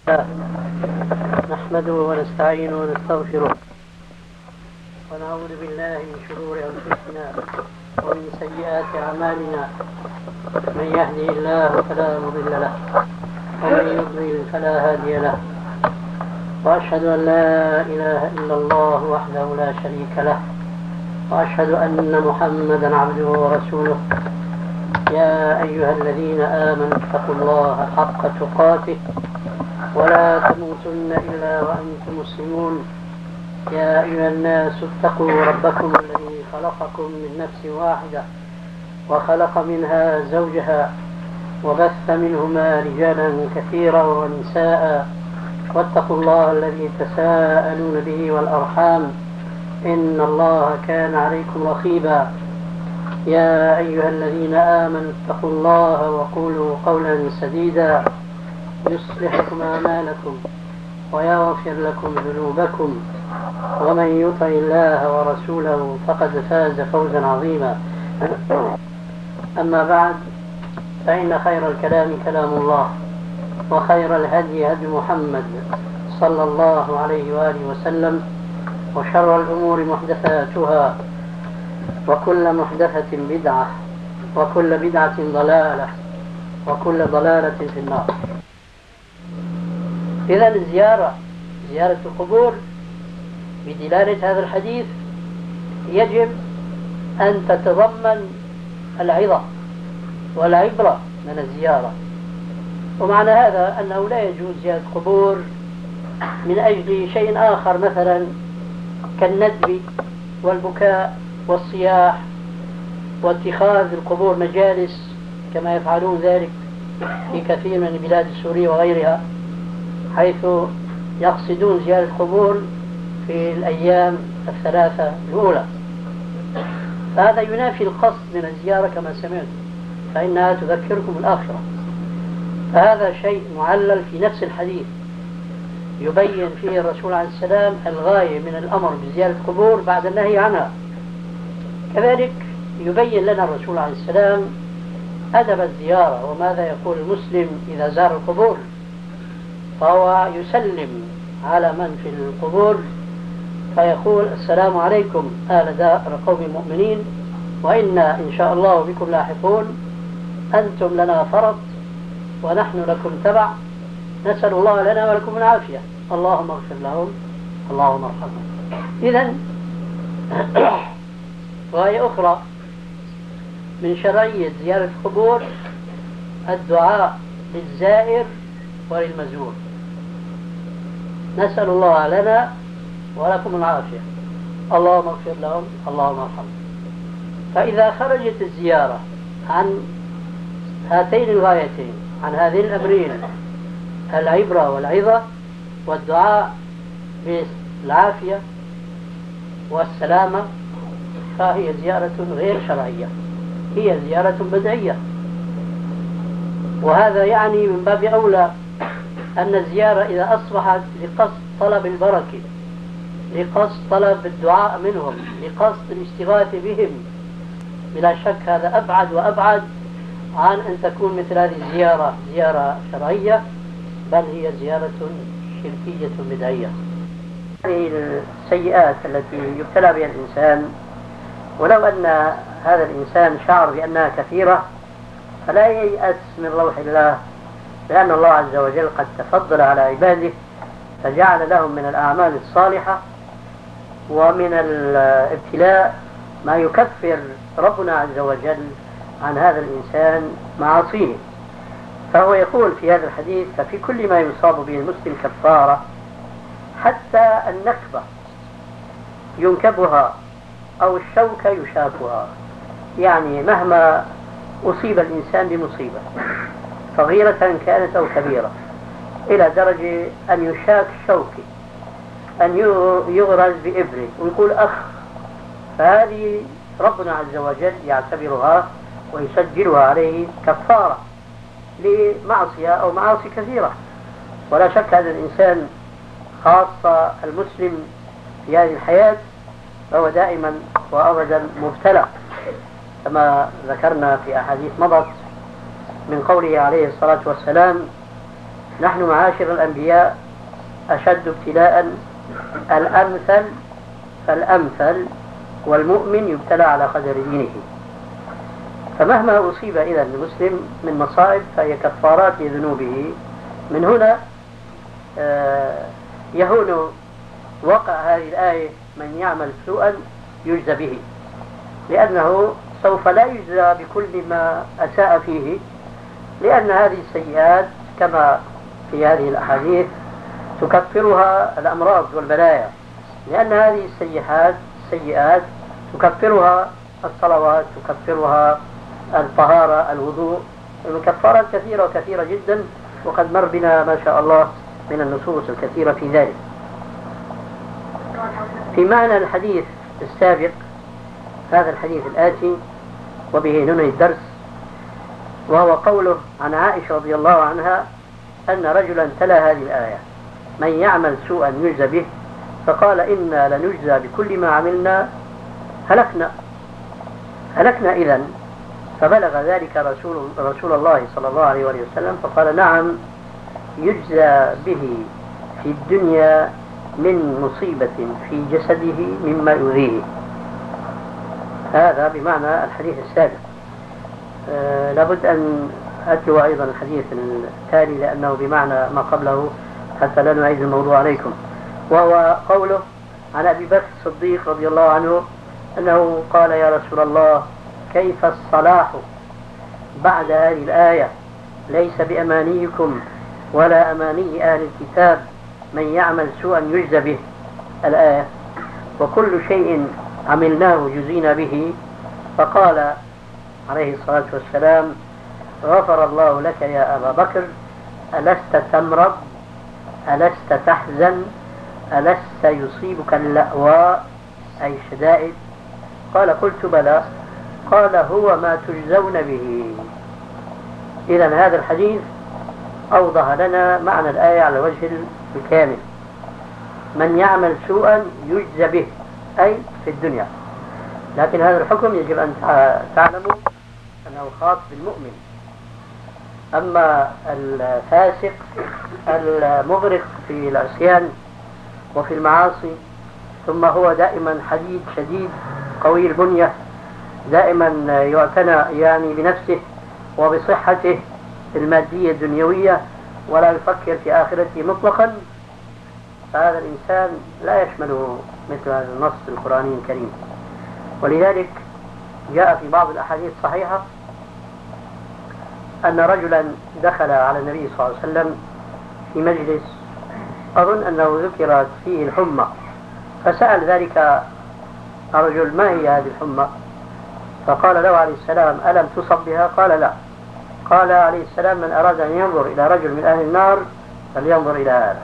نحمده ونستعينه ونستغفره ونعوذ بالله من شرور أنفسنا ومن سيئات أعمالنا. من يهده الله فلا مضل له ومن يضلل فلا هادي له، وأشهد أن لا إله إلا الله وحده لا شريك له، وأشهد أن محمدا عبده ورسوله. يا أيها الذين آمنوا اتقوا الله حق تقاته ولا تموتن إلا وأنتم مسلمون. يا أيها الناس اتقوا ربكم الذي خلقكم من نفس واحدة وخلق منها زوجها وبث منهما رجالا كثيرا ونساء، واتقوا الله الذي تساءلون به والأرحام إن الله كان عليكم رقيبا. يا أيها الذين آمنوا اتقوا الله وقولوا قولا سديدا يصلح لكم أعمالكم ويغفر لكم ذنوبكم، ومن يطع الله ورسوله فقد فاز فوزا عظيما. أما بعد، فإن خير الكلام كلام الله، وخير الهدي هدي محمد صلى الله عليه وآله وسلم، وشر الأمور محدثاتها، وكل محدثة بدعة، وكل بدعة ضلالة، وكل ضلالة في النار. إذا زيارة القبور بدلالة هذا الحديث يجب أن تتضمن العظة والعبرة من الزيارة. ومعنى هذا أنه لا يجوز زيارة القبور من أجل شيء آخر، مثلا كالندب والبكاء والصياح واتخاذ القبور مجالس كما يفعلون ذلك في كثير من البلاد السورية وغيرها، حيث يقصدون زيارة القبور في الأيام الثلاثة الأولى. فهذا ينافي القصد من الزيارة كما سمعت، فإنها تذكركم الآخرة. فهذا شيء معلل في نفس الحديث يبين فيه الرسول عليه السلام الغاية من الأمر بزيارة القبور بعد النهي عنها. كذلك يبين لنا الرسول عليه السلام أدب الزيارة وماذا يقول المسلم إذا زار القبور، فهو يسلم على من في القبور فيقول: السلام عليكم آل دار قوم مؤمنين، وإنا إن شاء الله بكم لاحقون، أنتم لنا فرط ونحن لكم تبع، نسأل الله لنا ولكم العافية، اللهم اغفر لهم اللهم ارحمهم. إذن غاية أخرى من شرعية زيارة القبور الدعاء للزائر وللمزور، نسأل الله لنا ولكم العافية، اللهم اغفر لهم اللهم ارحمهم. فإذا خرجت الزيارة عن هاتين الغايتين، عن هذين الأمرين، العبرة والعظة والدعاء بالعافية والسلامة، فهي زيارة غير شرعية، هي زيارة بدعية. وهذا يعني من باب أولى أن الزيارة إذا أصبحت لقصد طلب البركة، لقصد طلب الدعاء منهم، لقصد الاستغاثة بهم، بلا شك هذا أبعد وأبعد عن أن تكون مثل هذه الزيارة زيارة شرعية، بل هي زيارة شركية بدعية. هذه السيئات التي يبتلى بها الإنسان، ولو أن هذا الإنسان شعر بأنها كثيرة، فلا ييأس من روح الله، لأن الله عز وجل قد تفضل على عباده فجعل لهم من الأعمال الصالحة ومن الابتلاء ما يكفر ربنا عز وجل عن هذا الإنسان معاصيه. فهو يقول في هذا الحديث: ففي كل ما يصاب به المسلم كفارة، حتى النكبة ينكبها أو الشوكة يشاكها. يعني مهما أصيب الإنسان بمصيبة صغيرة كانت أو كبيرة، إلى درجة أن يشاك شوكي، أن يغرز بإبره ويقول أخ، فهذه ربنا عز وجل يعتبرها ويسجلها عليه كفارة لمعصية أو معاصي كثيرة. ولا شك هذا الإنسان خاصة المسلم في هذه الحياة فهو دائما وأبدا مبتلى، كما ذكرنا في أحاديث مضت من قوله عليه الصلاة والسلام: نحن معاشر الأنبياء أشد ابتلاء الأمثل فالأمثل، والمؤمن يبتلى على قدر دينه. فمهما أصيب إذا المسلم من مصائب فهي كفارات لذنوبه. من هنا يهون وقع هذه الآية من يعمل سوءا يجزى به، لأنه سوف لا يجزى بكل ما أساء فيه، لأن هذه السيئات كما في هذه الأحاديث تكفرها الأمراض والبلايا، لأن هذه السيئات تكفرها الصلوات، تكفرها الطهارة، الوضوء، كفارات كثيرة وكثيرة جدا، وقد مر بنا ما شاء الله من النصوص الكثيرة في ذلك. في معنى الحديث السابق هذا الحديث الآتي وبه ننهي الدرس، وهو قوله عن عائشة رضي الله عنها أن رجلا تلا هذه الآية من يعمل سوءا يجزى به، فقال إنا لنجزى بكل ما عملنا، هلكنا إذن. فبلغ ذلك رسول الله صلى الله عليه وسلم فقال نعم يجزى به في الدنيا من مصيبة في جسده مما يؤذيه. هذا بمعنى الحديث السابق. لابد أن أتلو أيضا الحديث التالي لأنه بمعنى ما قبله حتى لا نعيد الموضوع عليكم، وهو قوله عن أبي بكر الصديق رضي الله عنه أنه قال يا رسول الله كيف الصلاح بعد هذه الآية؟ ليس بأمانيكم ولا أماني أهل الكتاب من يعمل سوءا يجزى به، الآية، وكل شيء عملناه جزينا به. فقال عليه الصلاة والسلام غفر الله لك يا أبا بكر، ألست تمرض، ألست تحزن، ألست يصيبك اللأواء أي شدائد؟ قال قلت بلى. قال هو ما تجزون به. إذن هذا الحديث أوضح لنا معنى الآية على وجه الكامل، من يعمل سوءا يجزى به أي في الدنيا. لكن هذا الحكم يجب أن تعلموا أنه خاص بالمؤمن. أما الفاسق المغرق في العصيان وفي المعاصي، ثم هو دائما حديد شديد قوي البنية، دائما يعتنى يعني بنفسه وبصحته المادية الدنيوية ولا يفكر في آخرته مطلقا، فهذا الإنسان لا يشمله مثل هذا النص القرآني الكريم. ولذلك جاء في بعض الأحاديث الصحيحة أن رجلا دخل على النبي صلى الله عليه وسلم في مجلس أظن أنه ذكرت فيه الحمى، فسأل ذلك الرجل ما هي هذه الحمى؟ فقال له عليه السلام ألم تصب بها؟ قال لا. قال عليه السلام من أراد أن ينظر إلى رجل من أهل النار فلينظر إلى هذا.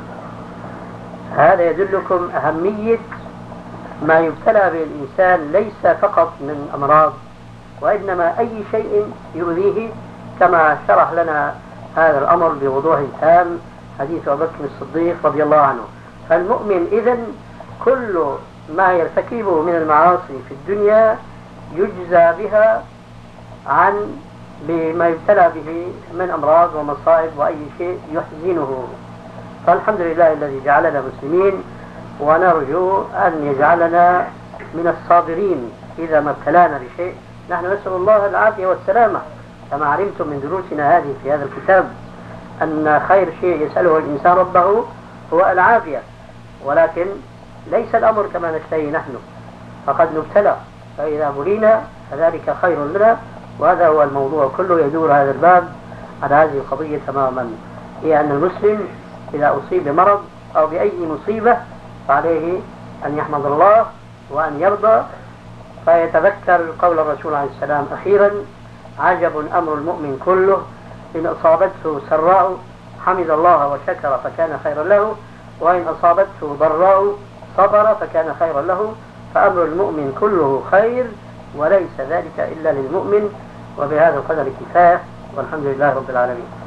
هذا يدلكم أهمية ما يبتلى به الإنسان ليس فقط من أمراض، وإنما أي شيء يؤذيه، كما شرح لنا هذا الأمر بوضوح تام حديث أبي بكر الصديق رضي الله عنه. فالمؤمن إذن كل ما يرتكبه من المعاصي في الدنيا يجزى بها عن بما يبتلى به من أمراض ومصائب وأي شيء يحزنه. فالحمد لله الذي جعلنا مسلمين، ونرجو أن يجعلنا من الصابرين إذا ما ابتلانا بشيء. نحن نسأل الله العافية والسلامة، كما علمتم من دروسنا هذه في هذا الكتاب أن خير شيء يسأله الإنسان ربه هو العافية، ولكن ليس الأمر كما نشتهي نحن، فقد نبتلى، فإذا بلينا فذلك خير لنا. وهذا هو الموضوع كله، يدور هذا الباب على هذه القضية تماما، هي أن المسلم إذا أصيب بمرض أو بأي مصيبة فعليه أن يحمد الله وأن يرضى، فيتذكر قول الرسول عليه السلام أخيرا عجب أمر المؤمن كله، إن أصابته سراء حمد الله وشكر فكان خيرا له، وإن أصابته ضراء صبر فكان خيرا له، فأمر المؤمن كله خير وليس ذلك إلا للمؤمن. وبهذا القدر كفاية، والحمد لله رب العالمين.